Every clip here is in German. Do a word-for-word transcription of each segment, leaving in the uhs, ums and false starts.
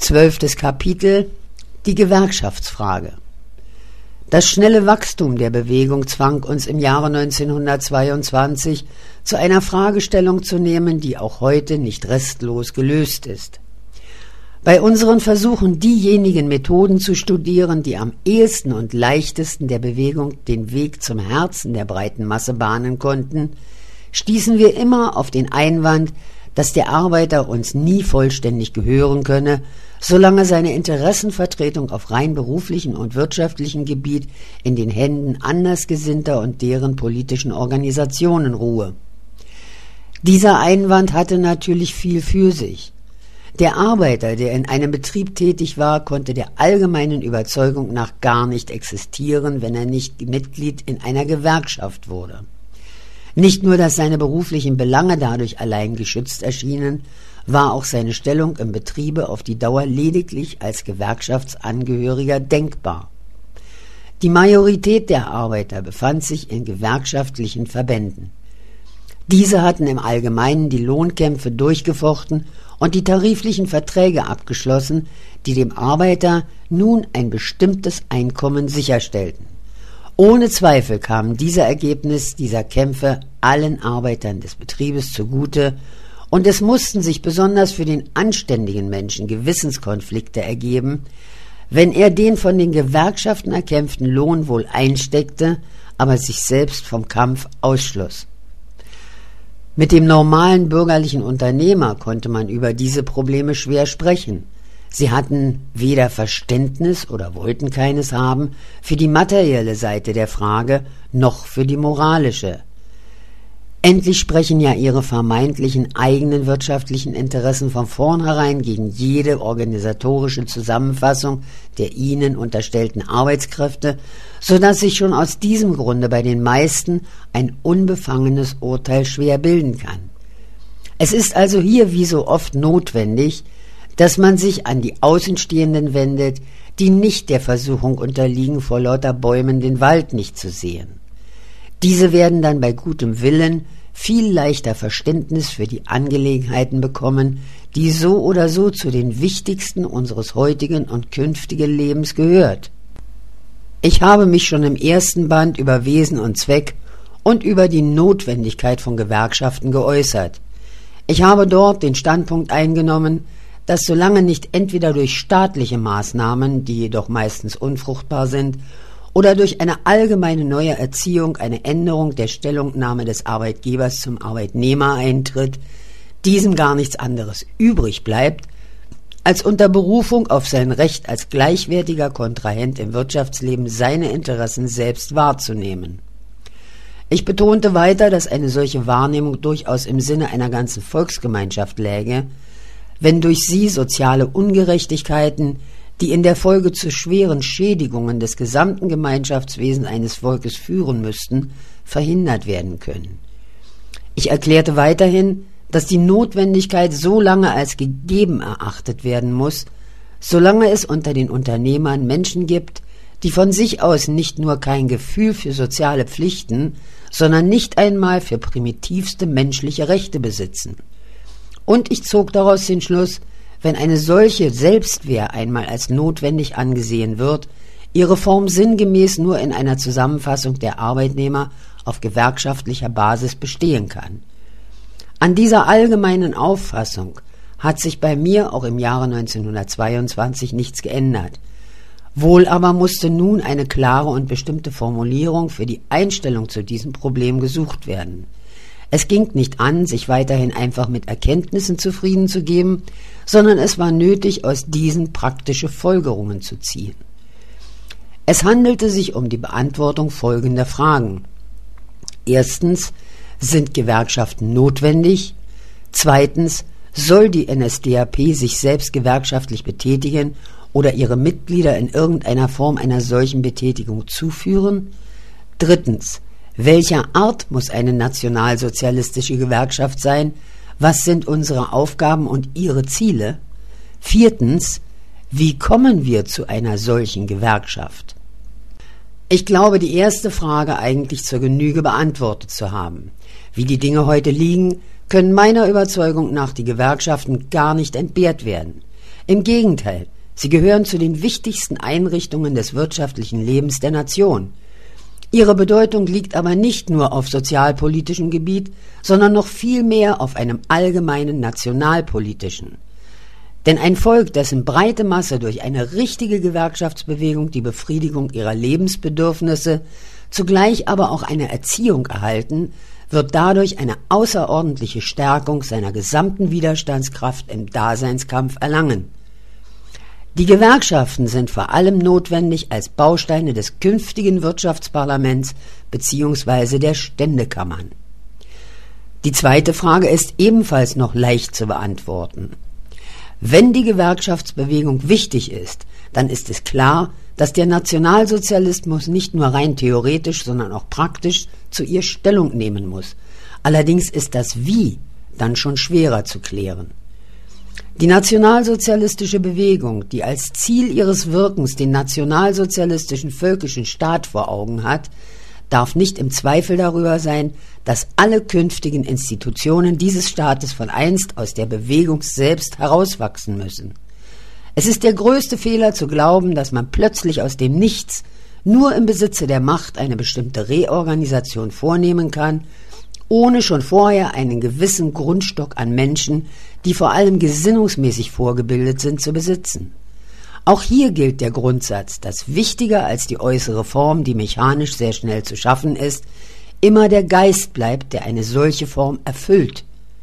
Zwölftes Kapitel: Die Gewerkschaftsfrage. Das schnelle Wachstum der Bewegung zwang uns im Jahre neunzehnhundertzweiundzwanzig zu einer Fragestellung zu nehmen, die auch heute nicht restlos gelöst ist. Bei unseren Versuchen, diejenigen Methoden zu studieren, die am ehesten und leichtesten der Bewegung den Weg zum Herzen der breiten Masse bahnen konnten, stießen wir immer auf den Einwand, dass der Arbeiter uns nie vollständig gehören könne, solange seine Interessenvertretung auf rein beruflichen und wirtschaftlichen Gebiet in den Händen Andersgesinnter und deren politischen Organisationen ruhe. Dieser Einwand hatte natürlich viel für sich. Der Arbeiter, der in einem Betrieb tätig war, konnte der allgemeinen Überzeugung nach gar nicht existieren, wenn er nicht Mitglied in einer Gewerkschaft wurde. Nicht nur, dass seine beruflichen Belange dadurch allein geschützt erschienen, war auch seine Stellung im Betriebe auf die Dauer lediglich als Gewerkschaftsangehöriger denkbar. Die Majorität der Arbeiter befand sich in gewerkschaftlichen Verbänden. Diese hatten im Allgemeinen die Lohnkämpfe durchgefochten und die tariflichen Verträge abgeschlossen, die dem Arbeiter nun ein bestimmtes Einkommen sicherstellten. Ohne Zweifel kam dieser Ergebnis dieser Kämpfe allen Arbeitern des Betriebes zugute, und es mussten sich besonders für den anständigen Menschen Gewissenskonflikte ergeben, wenn er den von den Gewerkschaften erkämpften Lohn wohl einsteckte, aber sich selbst vom Kampf ausschloss. Mit dem normalen bürgerlichen Unternehmer konnte man über diese Probleme schwer sprechen. Sie hatten weder Verständnis oder wollten keines haben für die materielle Seite der Frage noch für die moralische. Endlich sprechen ja ihre vermeintlichen eigenen wirtschaftlichen Interessen von vornherein gegen jede organisatorische Zusammenfassung der ihnen unterstellten Arbeitskräfte, so dass sich schon aus diesem Grunde bei den meisten ein unbefangenes Urteil schwer bilden kann. Es ist also hier wie so oft notwendig, dass man sich an die Außenstehenden wendet, die nicht der Versuchung unterliegen, vor lauter Bäumen den Wald nicht zu sehen. Diese werden dann bei gutem Willen viel leichter Verständnis für die Angelegenheiten bekommen, die so oder so zu den wichtigsten unseres heutigen und künftigen Lebens gehört. Ich habe mich schon im ersten Band über Wesen und Zweck und über die Notwendigkeit von Gewerkschaften geäußert. Ich habe dort den Standpunkt eingenommen, dass solange nicht entweder durch staatliche Maßnahmen, die jedoch meistens unfruchtbar sind, oder durch eine allgemeine neue Erziehung eine Änderung der Stellungnahme des Arbeitgebers zum Arbeitnehmer eintritt, diesem gar nichts anderes übrig bleibt, als unter Berufung auf sein Recht als gleichwertiger Kontrahent im Wirtschaftsleben seine Interessen selbst wahrzunehmen. Ich betonte weiter, dass eine solche Wahrnehmung durchaus im Sinne einer ganzen Volksgemeinschaft läge, wenn durch sie soziale Ungerechtigkeiten, die in der Folge zu schweren Schädigungen des gesamten Gemeinschaftswesens eines Volkes führen müssten, verhindert werden können. Ich erklärte weiterhin, dass die Notwendigkeit so lange als gegeben erachtet werden muss, solange es unter den Unternehmern Menschen gibt, die von sich aus nicht nur kein Gefühl für soziale Pflichten, sondern nicht einmal für primitivste menschliche Rechte besitzen. Und ich zog daraus den Schluss, wenn eine solche Selbstwehr einmal als notwendig angesehen wird, ihre Form sinngemäß nur in einer Zusammenfassung der Arbeitnehmer auf gewerkschaftlicher Basis bestehen kann. An dieser allgemeinen Auffassung hat sich bei mir auch im Jahre neunzehnhundertzweiundzwanzig nichts geändert. Wohl aber musste nun eine klare und bestimmte Formulierung für die Einstellung zu diesem Problem gesucht werden. Es ging nicht an, sich weiterhin einfach mit Erkenntnissen zufrieden zu geben, sondern es war nötig, aus diesen praktische Folgerungen zu ziehen. Es handelte sich um die Beantwortung folgender Fragen. Erstens, sind Gewerkschaften notwendig? Zweitens, soll die N S D A P sich selbst gewerkschaftlich betätigen oder ihre Mitglieder in irgendeiner Form einer solchen Betätigung zuführen? Drittens, welcher Art muss eine nationalsozialistische Gewerkschaft sein? Was sind unsere Aufgaben und ihre Ziele? Viertens, wie kommen wir zu einer solchen Gewerkschaft? Ich glaube, die erste Frage eigentlich zur Genüge beantwortet zu haben. Wie die Dinge heute liegen, können meiner Überzeugung nach die Gewerkschaften gar nicht entbehrt werden. Im Gegenteil, sie gehören zu den wichtigsten Einrichtungen des wirtschaftlichen Lebens der Nation. Ihre Bedeutung liegt aber nicht nur auf sozialpolitischem Gebiet, sondern noch viel mehr auf einem allgemeinen nationalpolitischen. Denn ein Volk, dessen breite Masse durch eine richtige Gewerkschaftsbewegung die Befriedigung ihrer Lebensbedürfnisse, zugleich aber auch eine Erziehung erhalten, wird dadurch eine außerordentliche Stärkung seiner gesamten Widerstandskraft im Daseinskampf erlangen. Die Gewerkschaften sind vor allem notwendig als Bausteine des künftigen Wirtschaftsparlaments bzw. der Ständekammern. Die zweite Frage ist ebenfalls noch leicht zu beantworten. Wenn die Gewerkschaftsbewegung wichtig ist, dann ist es klar, dass der Nationalsozialismus nicht nur rein theoretisch, sondern auch praktisch zu ihr Stellung nehmen muss. Allerdings ist das Wie dann schon schwerer zu klären. Die nationalsozialistische Bewegung, die als Ziel ihres Wirkens den nationalsozialistischen völkischen Staat vor Augen hat, darf nicht im Zweifel darüber sein, dass alle künftigen Institutionen dieses Staates von einst aus der Bewegung selbst herauswachsen müssen. Es ist der größte Fehler zu glauben, dass man plötzlich aus dem Nichts nur im Besitze der Macht eine bestimmte Reorganisation vornehmen kann, ohne schon vorher einen gewissen Grundstock an Menschen, die vor allem gesinnungsmäßig vorgebildet sind, zu besitzen. Auch hier gilt der Grundsatz, dass wichtiger als die äußere Form, die mechanisch sehr schnell zu schaffen ist, immer der Geist bleibt, der eine solche Form erfüllt.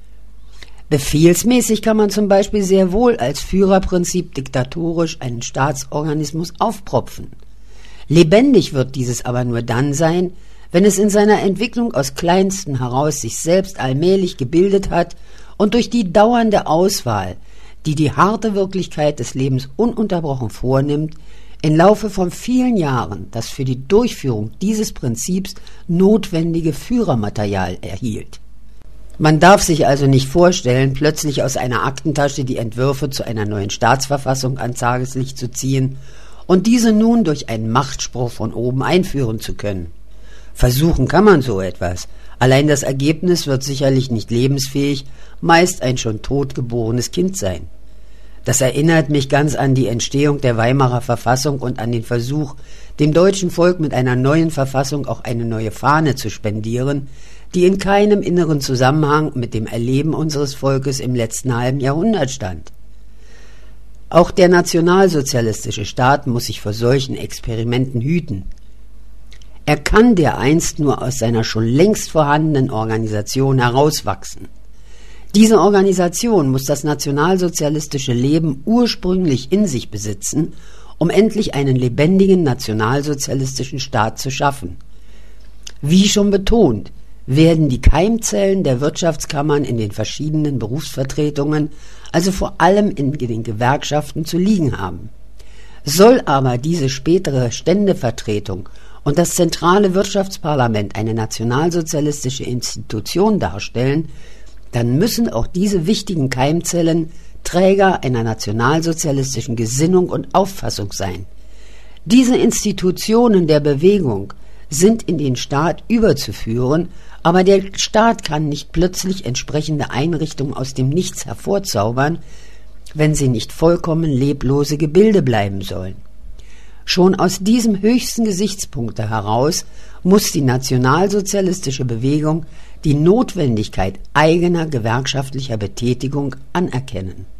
Befehlsmäßig kann man zum Beispiel sehr wohl als Führerprinzip diktatorisch einen Staatsorganismus aufpropfen. Lebendig wird dieses aber nur dann sein, wenn es in seiner Entwicklung aus Kleinsten heraus sich selbst allmählich gebildet hat und durch die dauernde Auswahl, die die harte Wirklichkeit des Lebens ununterbrochen vornimmt, im Laufe von vielen Jahren das für die Durchführung dieses Prinzips notwendige Führermaterial erhielt. Man darf sich also nicht vorstellen, plötzlich aus einer Aktentasche die Entwürfe zu einer neuen Staatsverfassung ans Tageslicht zu ziehen und diese nun durch einen Machtspruch von oben einführen zu können. Versuchen kann man so etwas, allein das Ergebnis wird sicherlich nicht lebensfähig, meist ein schon totgeborenes Kind sein. Das erinnert mich ganz an die Entstehung der Weimarer Verfassung und an den Versuch, dem deutschen Volk mit einer neuen Verfassung auch eine neue Fahne zu spendieren, die in keinem inneren Zusammenhang mit dem Erleben unseres Volkes im letzten halben Jahrhundert stand. Auch der nationalsozialistische Staat muss sich vor solchen Experimenten hüten. Er kann dereinst nur aus seiner schon längst vorhandenen Organisation herauswachsen. Diese Organisation muss das nationalsozialistische Leben ursprünglich in sich besitzen, um endlich einen lebendigen nationalsozialistischen Staat zu schaffen. Wie schon betont, werden die Keimzellen der Wirtschaftskammern in den verschiedenen Berufsvertretungen, also vor allem in den Gewerkschaften, zu liegen haben. Soll aber diese spätere Ständevertretung und das zentrale Wirtschaftsparlament eine nationalsozialistische Institution darstellen, dann müssen auch diese wichtigen Keimzellen Träger einer nationalsozialistischen Gesinnung und Auffassung sein. Diese Institutionen der Bewegung sind in den Staat überzuführen, aber der Staat kann nicht plötzlich entsprechende Einrichtungen aus dem Nichts hervorzaubern, wenn sie nicht vollkommen leblose Gebilde bleiben sollen. Schon aus diesem höchsten Gesichtspunkte heraus muss die nationalsozialistische Bewegung die Notwendigkeit eigener gewerkschaftlicher Betätigung anerkennen.